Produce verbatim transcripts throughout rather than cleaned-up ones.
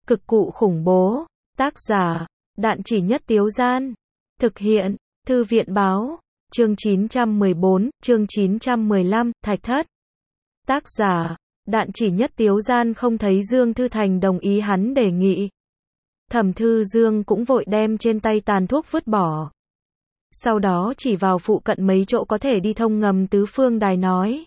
Cực cụ khủng bố. Tác giả, Đạn Chỉ Nhất Tiếu Gian. Thực hiện, Thư viện báo. Chương chín trăm mười bốn, chương chín trăm mười lăm, Thạch Thất. Tác giả, Đạn Chỉ Nhất Tiếu Gian không thấy Dương Thư Thành đồng ý hắn đề nghị. Thẩm Thư Dương cũng vội đem trên tay tàn thuốc vứt bỏ. Sau đó chỉ vào phụ cận mấy chỗ có thể đi thông ngầm tứ phương đài nói.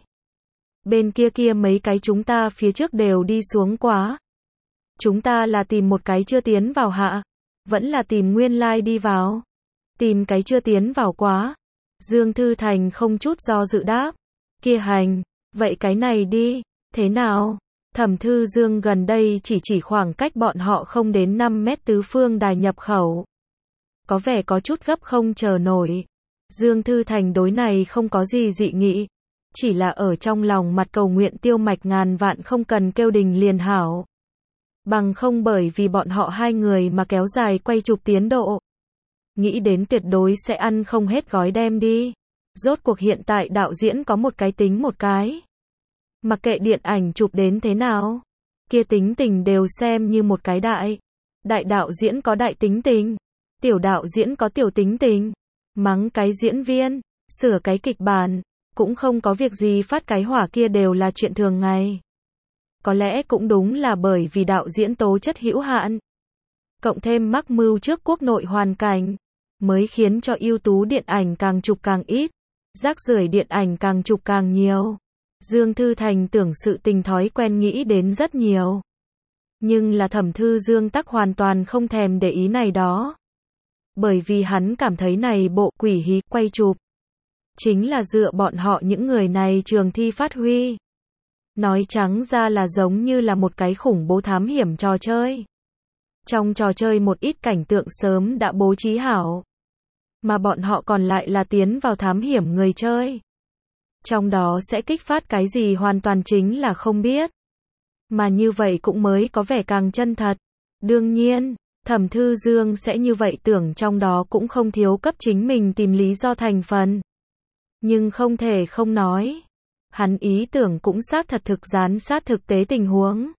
Bên kia kia mấy cái chúng ta phía trước đều đi xuống quá. Chúng ta là tìm một cái chưa tiến vào hạ. Vẫn là tìm nguyên lai đi vào. Tìm cái chưa tiến vào quá. Dương Thư Thành không chút do dự đáp. Kia hành, vậy cái này đi, thế nào? Thẩm Thư Dương gần đây chỉ chỉ khoảng cách bọn họ không đến năm mét tứ phương đài nhập khẩu. Có vẻ có chút gấp không chờ nổi. Dương Thư Thành đối này không có gì dị nghị. Chỉ là ở trong lòng mặt cầu nguyện Tiêu Mạch ngàn vạn không cần kêu đình liền hảo. Bằng không bởi vì bọn họ hai người mà kéo dài quay chụp tiến độ. Nghĩ đến tuyệt đối sẽ ăn không hết gói đem đi. Rốt cuộc hiện tại đạo diễn có một cái tính một cái. Mặc kệ điện ảnh chụp đến thế nào. Kia tính tình đều xem như một cái đại. Đại đạo diễn có đại tính tình. Tiểu đạo diễn có tiểu tính tình. Mắng cái diễn viên. Sửa cái kịch bản. Cũng không có việc gì phát cái hỏa kia đều là chuyện thường ngày. Có lẽ cũng đúng là bởi vì đạo diễn tố chất hữu hạn. Cộng thêm mắc mưu trước quốc nội hoàn cảnh. Mới khiến cho ưu tú điện ảnh càng chụp càng ít. Rác rưởi điện ảnh càng chụp càng nhiều. Dương Thư Thành tưởng sự tình thói quen nghĩ đến rất nhiều. Nhưng là Thẩm Thư Dương tắc hoàn toàn không thèm để ý này đó. Bởi vì hắn cảm thấy này bộ quỷ hí quay chụp. Chính là dựa bọn họ những người này trường thi phát huy. Nói trắng ra là giống như là một cái khủng bố thám hiểm trò chơi. Trong trò chơi một ít cảnh tượng sớm đã bố trí hảo. Mà bọn họ còn lại là tiến vào thám hiểm người chơi. Trong đó sẽ kích phát cái gì hoàn toàn chính là không biết. Mà như vậy cũng mới có vẻ càng chân thật. Đương nhiên, Thẩm Thư Dương sẽ như vậy tưởng trong đó cũng không thiếu cấp chính mình tìm lý do thành phần. Nhưng không thể không nói. Hắn ý tưởng cũng xác thật thực gián sát thực tế tình huống.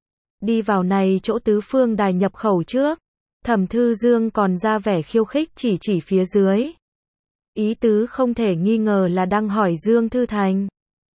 Đi vào này chỗ tứ phương đài nhập khẩu trước. Thẩm Thư Dương còn ra vẻ khiêu khích chỉ chỉ phía dưới. Ý tứ không thể nghi ngờ là đang hỏi Dương Thư Thành.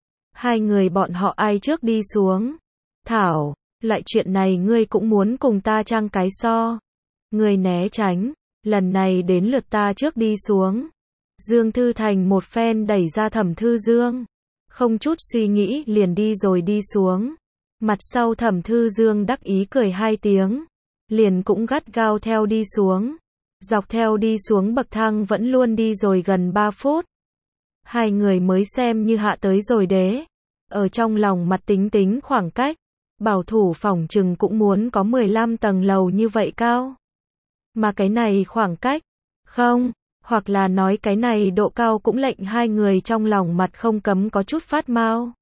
Hai người bọn họ ai trước đi xuống. Thảo, loại chuyện này ngươi cũng muốn cùng ta trang cái so. Ngươi né tránh, lần này đến lượt ta trước đi xuống. Dương Thư Thành một phen đẩy ra Thẩm Thư Dương. Không chút suy nghĩ liền đi rồi đi xuống. Mặt sau Thẩm Thư Dương đắc ý cười hai tiếng. Liền cũng gắt gao theo đi xuống. Dọc theo đi xuống bậc thang vẫn luôn đi rồi gần ba phút. Hai người mới xem như hạ tới rồi đế. Ở trong lòng mặt tính tính khoảng cách. Bảo thủ phỏng chừng cũng muốn có mười lăm tầng lầu như vậy cao. Mà cái này khoảng cách. Không. Hoặc là nói cái này độ cao cũng lệnh hai người trong lòng mặt không cấm có chút phát mau.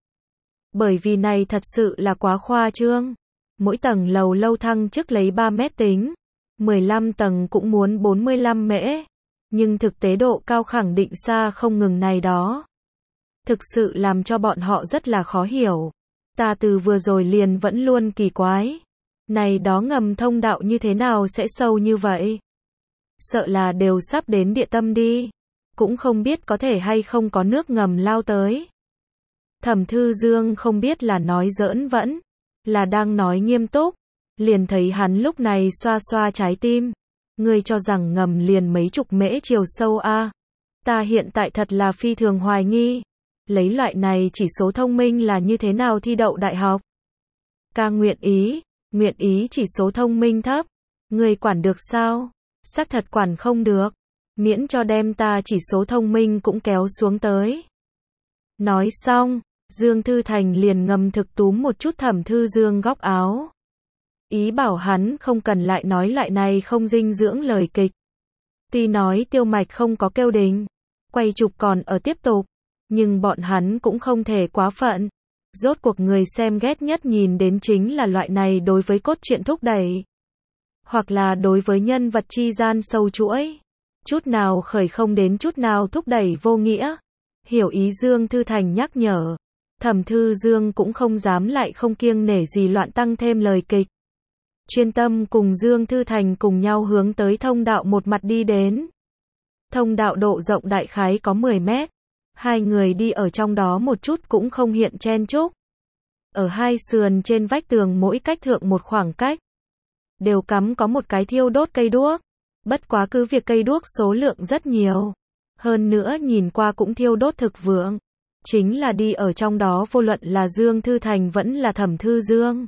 Bởi vì này thật sự là quá khoa trương. Mỗi tầng lầu lâu thăng trước lấy ba mét tính. mười lăm tầng cũng muốn bốn mươi lăm mễ. Nhưng thực tế độ cao khẳng định xa không ngừng này đó. Thực sự làm cho bọn họ rất là khó hiểu. Ta từ vừa rồi liền vẫn luôn kỳ quái. Này đó ngầm thông đạo như thế nào sẽ sâu như vậy? Sợ là đều sắp đến địa tâm đi. Cũng không biết có thể hay không có nước ngầm lao tới. Thẩm Thư Dương không biết là nói giỡn vẫn. Là đang nói nghiêm túc. Liền thấy hắn lúc này xoa xoa trái tim. Ngươi cho rằng ngầm liền mấy chục mễ chiều sâu a? À? Ta hiện tại thật là phi thường hoài nghi. Lấy loại này chỉ số thông minh là như thế nào thi đậu đại học? Ca nguyện ý. Nguyện ý chỉ số thông minh thấp. Ngươi quản được sao? Xác thật quản không được. Miễn cho đem ta chỉ số thông minh cũng kéo xuống tới. Nói xong, Dương Thư Thành liền ngầm thực túm một chút Thẩm Thư Dương góc áo. Ý bảo hắn không cần lại nói lại này không dinh dưỡng lời kịch. Tuy nói Tiêu Mạch không có kêu đình. Quay chụp còn ở tiếp tục. Nhưng bọn hắn cũng không thể quá phận. Rốt cuộc người xem ghét nhất nhìn đến chính là loại này đối với cốt truyện thúc đẩy. Hoặc là đối với nhân vật chi gian sâu chuỗi. Chút nào khởi không đến chút nào thúc đẩy vô nghĩa. Hiểu ý Dương Thư Thành nhắc nhở. Thẩm Thư Dương cũng không dám lại không kiêng nể gì loạn tăng thêm lời kịch. chuyên tâm cùng Dương Thư Thành cùng nhau hướng tới thông đạo một mặt đi đến. Thông đạo độ rộng đại khái có mười mét. Hai người đi ở trong đó một chút cũng không hiện chen chúc. Ở hai sườn trên vách tường mỗi cách thượng một khoảng cách, đều cắm có một cái thiêu đốt cây đuốc. Bất quá cứ việc cây đuốc số lượng rất nhiều. Hơn nữa nhìn qua cũng thiêu đốt thực vượng. Chính là đi ở trong đó vô luận là Dương Thư Thành vẫn là Thẩm Thư Dương,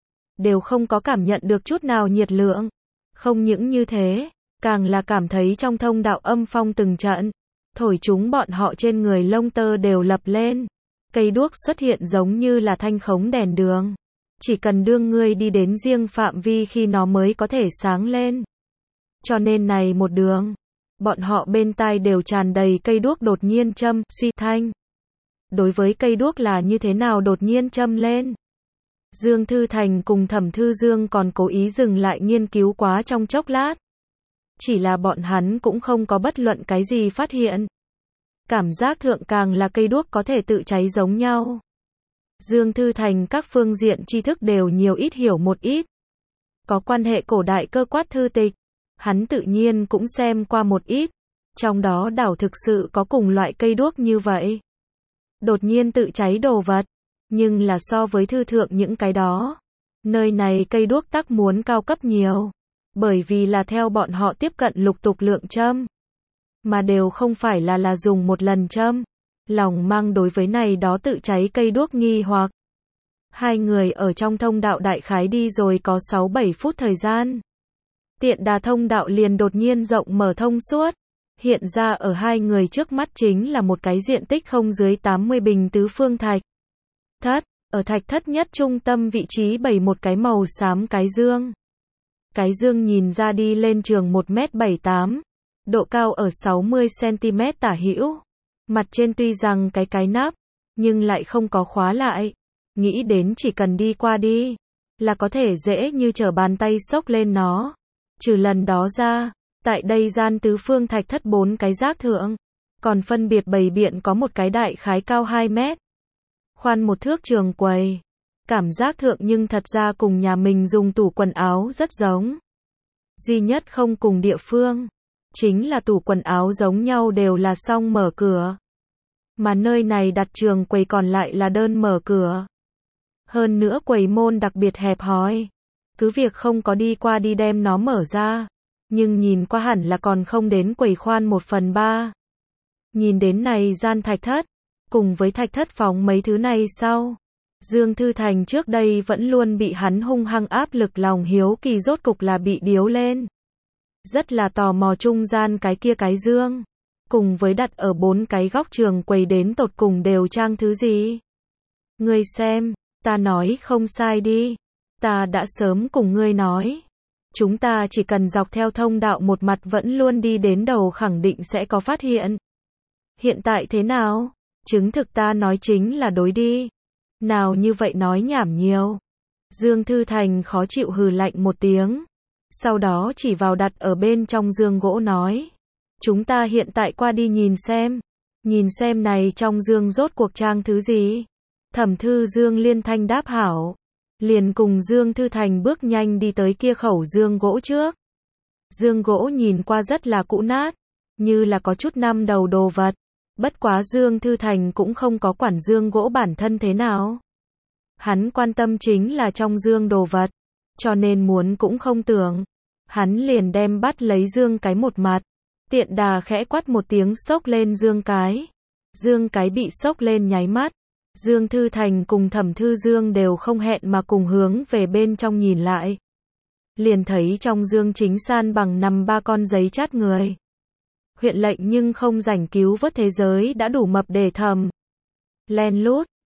đều không có cảm nhận được chút nào nhiệt lượng. Không những như thế, càng là cảm thấy trong thông đạo âm phong từng trận, thổi chúng bọn họ trên người lông tơ đều lập lên. Cây đuốc xuất hiện giống như là thanh khống đèn đường. Chỉ cần đương ngươi đi đến riêng phạm vi khi nó mới có thể sáng lên. Cho nên này một đường, bọn họ bên tai đều tràn đầy cây đuốc đột nhiên châm, suy thanh. Đối với cây đuốc là như thế nào đột nhiên châm lên, Dương Thư Thành cùng Thẩm Thư Dương còn cố ý dừng lại nghiên cứu quá trong chốc lát. Chỉ là bọn hắn cũng không có bất luận cái gì phát hiện. Cảm giác thượng càng là cây đuốc có thể tự cháy giống nhau. Dương Thư Thành các phương diện tri thức đều nhiều ít hiểu một ít. Có quan hệ cổ đại cơ quát thư tịch, hắn tự nhiên cũng xem qua một ít. Trong đó đảo thực sự có cùng loại cây đuốc như vậy. Đột nhiên tự cháy đồ vật. Nhưng là so với thư thượng những cái đó, nơi này cây đuốc tắc muốn cao cấp nhiều. Bởi vì là theo bọn họ tiếp cận lục tục lượng châm. Mà đều không phải là là dùng một lần châm. Lòng mang đối với này đó tự cháy cây đuốc nghi hoặc. Hai người ở trong thông đạo đại khái đi rồi có sáu bảy phút thời gian. Tiện đà thông đạo liền đột nhiên rộng mở thông suốt. Hiện ra ở hai người trước mắt chính là một cái diện tích không dưới tám mươi bình tứ phương thạch thất. Ở thạch thất nhất trung tâm vị trí bày một cái màu xám cái dương. Cái dương nhìn ra đi lên trường một mét bảy mươi tám. Độ cao ở sáu mươi xăng-ti-mét tả hữu. Mặt trên tuy rằng cái cái nắp, nhưng lại không có khóa lại. Nghĩ đến chỉ cần đi qua đi, là có thể dễ như trở bàn tay xốc lên nó. Trừ lần đó ra, tại đây gian tứ phương thạch thất bốn cái rác thượng, còn phân biệt bày biện có một cái đại khái cao hai mét. Khoan một thước trường quầy. Cảm giác thượng nhưng thật ra cùng nhà mình dùng tủ quần áo rất giống. Duy nhất không cùng địa phương, chính là tủ quần áo giống nhau đều là song mở cửa. Mà nơi này đặt trường quầy còn lại là đơn mở cửa. Hơn nữa quầy môn đặc biệt hẹp hòi. Cứ việc không có đi qua đi đem nó mở ra. Nhưng nhìn qua hẳn là còn không đến quầy khoan một phần ba. Nhìn đến này gian thạch thất, cùng với thạch thất phóng mấy thứ này sau. Dương Thư Thành trước đây vẫn luôn bị hắn hung hăng áp lực lòng hiếu kỳ rốt cục là bị điếu lên. Rất là tò mò trung gian cái kia cái dương. Cùng với đặt ở bốn cái góc trường quầy đến tột cùng đều trang thứ gì. Ngươi xem, ta nói không sai đi. Ta đã sớm cùng ngươi nói. Chúng ta chỉ cần dọc theo thông đạo một mặt vẫn luôn đi đến đầu khẳng định sẽ có phát hiện. Hiện tại thế nào? Chứng thực ta nói chính là đối đi. Nào như vậy nói nhảm nhiều. Dương Thư Thành khó chịu hừ lạnh một tiếng. Sau đó chỉ vào đặt ở bên trong giường gỗ nói. Chúng ta hiện tại qua đi nhìn xem. Nhìn xem này trong giường rốt cuộc trang thứ gì. Thẩm Thư Dương liên thanh đáp hảo. Liền cùng Dương Thư Thành bước nhanh đi tới kia khẩu giường gỗ trước. Giường gỗ nhìn qua rất là cũ nát. Như là có chút năm đầu đồ vật. Bất quá Dương Thư Thành cũng không có quản giường gỗ bản thân thế nào. Hắn quan tâm chính là trong giường đồ vật. Cho nên muốn cũng không tưởng. Hắn liền đem bắt lấy giường cái một mặt. Tiện đà khẽ quát một tiếng xốc lên giường cái. Giường cái bị xốc lên nháy mắt. Dương Thư Thành cùng Thẩm Thư Dương đều không hẹn mà cùng hướng về bên trong nhìn lại. Liền thấy trong giường chính san bằng nằm ba con giấy chát người. Huyện lệnh nhưng không rảnh cứu vớt thế giới đã đủ mập để thầm. Len lút,